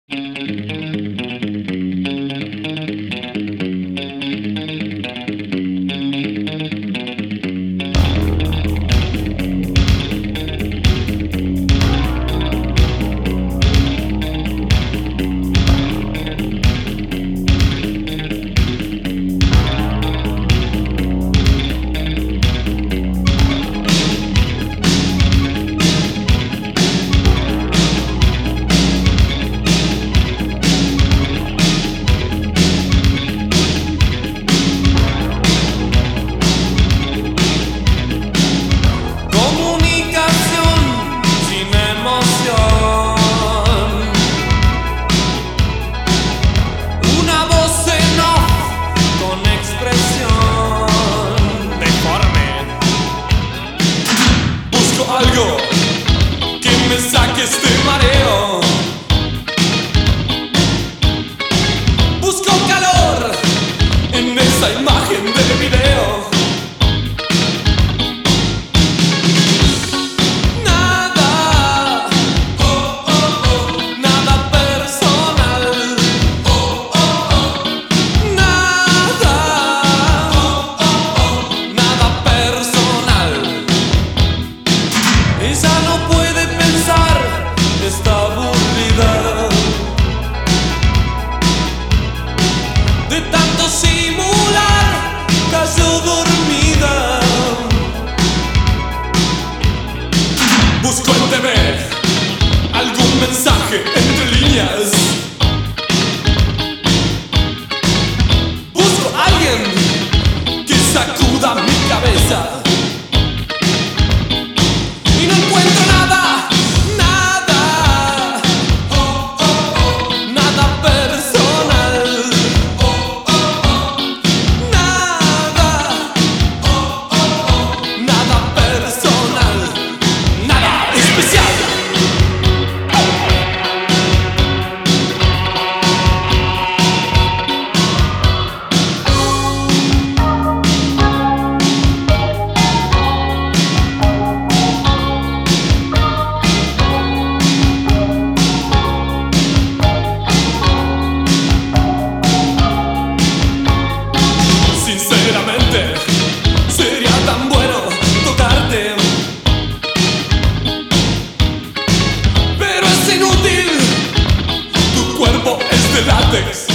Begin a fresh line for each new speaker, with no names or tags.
Algo que me saque este mareo. Busco calor en esa imagen del video. Nada, nada personal. Nada, nada personal. Ella no puede pensar, está aburrida de tanto simular, cayó dormida. Busco en TV algún mensaje entre líneas. Busco a alguien que sacuda mi cabeza. Y no encuentro nada, nada, nada personal, nada, nada personal, nada especial. Sinceramente, sería tan bueno tocarte, pero es inútil, tu cuerpo es de látex.